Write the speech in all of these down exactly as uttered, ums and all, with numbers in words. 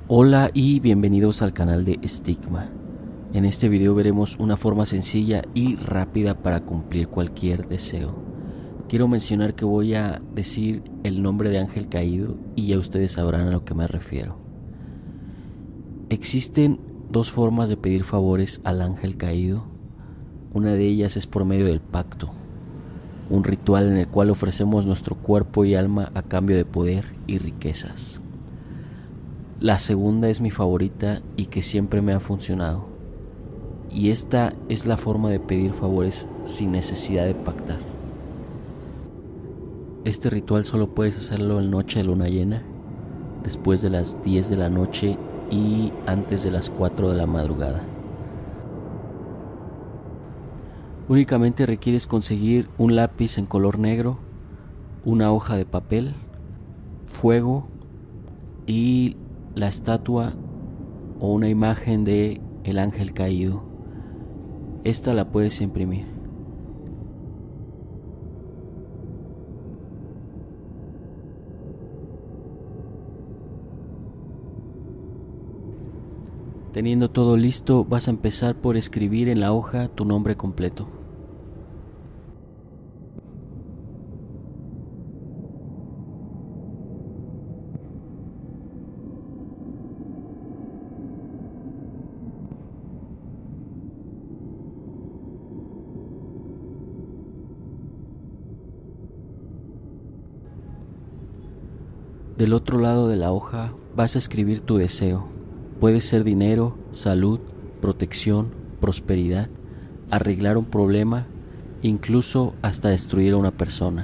Hola y bienvenidos al canal de Estigma. En este video veremos una forma sencilla y rápida para cumplir cualquier deseo. Quiero mencionar que voy a decir el nombre de ángel caído y ya ustedes sabrán a lo que me refiero. Existen dos formas de pedir favores al ángel caído. Una de ellas es por medio del pacto, un ritual en el cual ofrecemos nuestro cuerpo y alma a cambio de poder y riquezas. La segunda es mi favorita y que siempre me ha funcionado. Y esta es la forma de pedir favores sin necesidad de pactar. Este ritual solo puedes hacerlo en noche de luna llena, después de las diez de la noche y antes de las cuatro de la madrugada. Únicamente requieres conseguir un lápiz en color negro, una hoja de papel, fuego y la estatua o una imagen de el ángel caído. Esta la puedes imprimir. Teniendo todo listo, vas a empezar por escribir en la hoja tu nombre completo. Del otro lado de la hoja vas a escribir tu deseo. Puede ser dinero, salud, protección, prosperidad, arreglar un problema, incluso hasta destruir a una persona.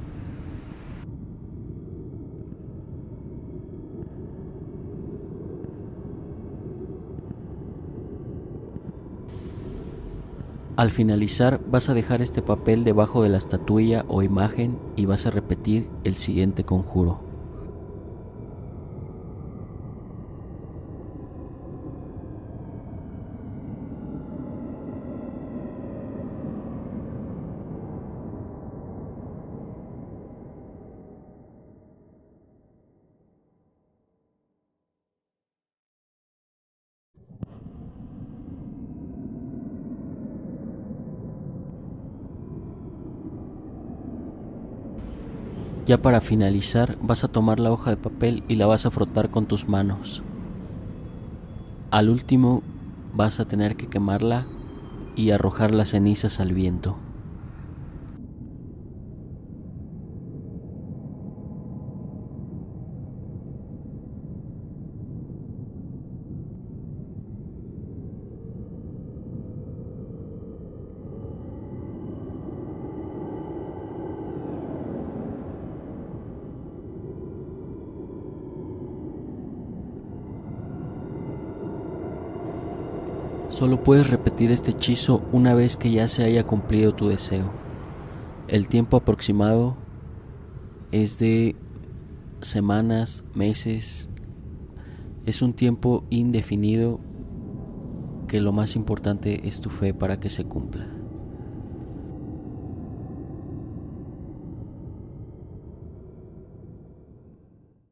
Al finalizar vas a dejar este papel debajo de la estatuilla o imagen y vas a repetir el siguiente conjuro. Ya para finalizar, vas a tomar la hoja de papel y la vas a frotar con tus manos. Al último, vas a tener que quemarla y arrojar las cenizas al viento. Solo puedes repetir este hechizo una vez que ya se haya cumplido tu deseo. El tiempo aproximado es de semanas, meses. Es un tiempo indefinido que lo más importante es tu fe para que se cumpla.